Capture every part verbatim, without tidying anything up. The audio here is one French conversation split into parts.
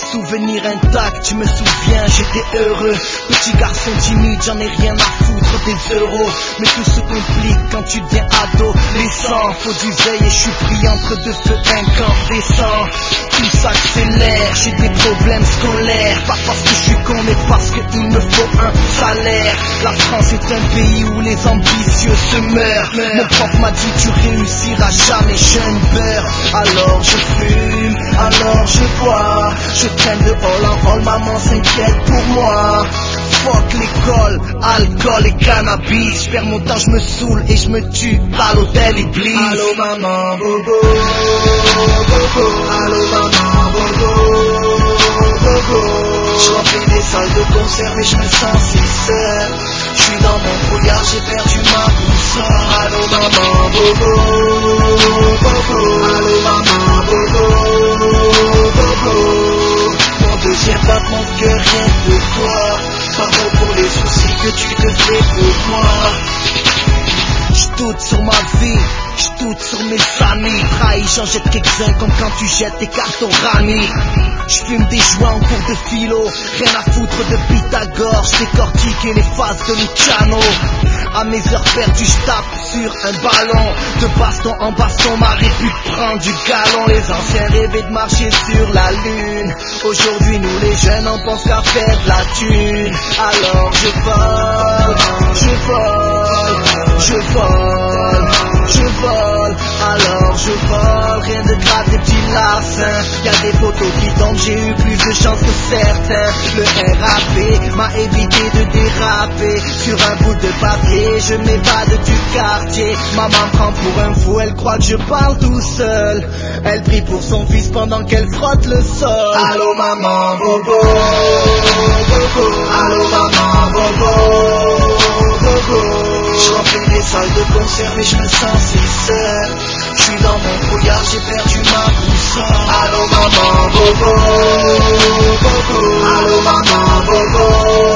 Souvenir intact, tu me souviens, j'étais heureux. Petit garçon timide, j'en ai rien à foutre des euros. Mais tout se complique quand tu deviens adolescent. Faut du veille et je suis pris entre deux feux incandescents. Tout s'accélère, j'ai des problèmes scolaires. Pas parce que je suis con mais parce qu'il me faut un salaire. La France est un pays où les ambitieux se meurent. Mon prof m'a dit tu réussiras jamais jeune beurre. Alors je fume, alors je bois. Je traîne de hall en hall, maman s'inquiète pour moi. Fuck l'école, alcool et cannabis. Je perds mon temps, je me saoule et je me tue à l'hôtel Iblis. Allô maman, bobo, bobo. Allô maman, bobo, bobo. Je remplis des salles de concert mais je me sens si seul. Je suis dans mon brouillard, j'ai perdu ma boussole. Allô maman, bobo, bobo. Allô maman, bobo, bobo. Mon deuxième battement de cœur rien pour toi. Pardon pour les soucis que tu te fais pour moi. J'doute sur ma vie, j'doute sur mes amis. Trahi, j'en jette quelques-uns comme quand tu jettes tes cartons ramis. J'fume des joints en cours de philo, rien à foutre de Pythagore. J'décortique les phases de Luciano. À mes heures perdues, j'tape sur un ballon. De baston en baston, ma répute prend du galon. Les anciens rêvaient de marcher sur la lune. Aujourd'hui, nous les jeunes, on pense qu'à faire de la thune. Alors je vole, je vole, je vole, je vole. Alors je vole, rien de grave, des petits larcins. Y'a des photos qui tombent, j'ai eu plus de chance que certains. Le R A P m'a évité de déraper. Sur un bout de papier, je m'évade du quartier. Maman me prend pour un fou, elle croit que je parle tout seul. Elle prie pour son fils pendant qu'elle frotte le sol. Allô maman, bobo, bobo. Allô maman, bobo, bobo. Je remplis les salles de concert mais je me sens si seul. Je suis dans mon brouillard, j'ai perdu ma boussole. Allô maman, bobo, bobo. Allô maman, bobo,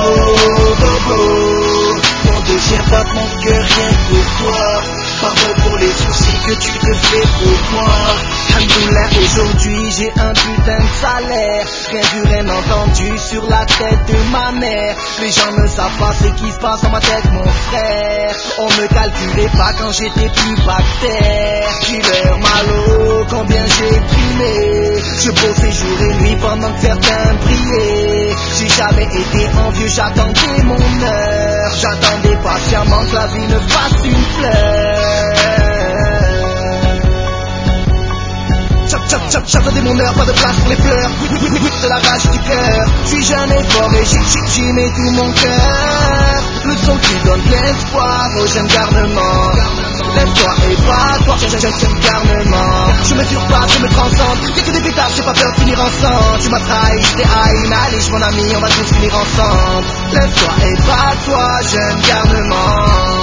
bobo. Mon deuxième battement de cœur rien pour toi. Pardon pour les soucis que tu te fais pour moi. Alhamdoulilah, aujourd'hui j'ai un putain de salaire. Rien du rien entendu sur la tête de ma mère. Les gens ne savent pas ce qui se passe dans ma tête mon frère. On me calculait pas quand j'étais plus bactère. Killer malo, combien j'ai primé. Je bossais jour et nuit pendant que certains brillaient. J'ai jamais été envieux, j'attendais mon heure. J'attendais patiemment que la vie me fasse une fleur. J'attendais mon heure, pas de place pour les fleurs. De la rage du cœur. J'suis jeune et fort et j'y mets tout mon cœur. Le son qui donne de l'espoir au jeune garnement. Lève-toi et bats-toi, jeune garnement. Je me turbe, je me transcende. Y'a que des pétards, j'ai pas peur de finir ensemble. Tu m'as trahi, j'étais haï, mais allez, mon ami, on va tous finir ensemble. Lève-toi et bats-toi, jeune garnement.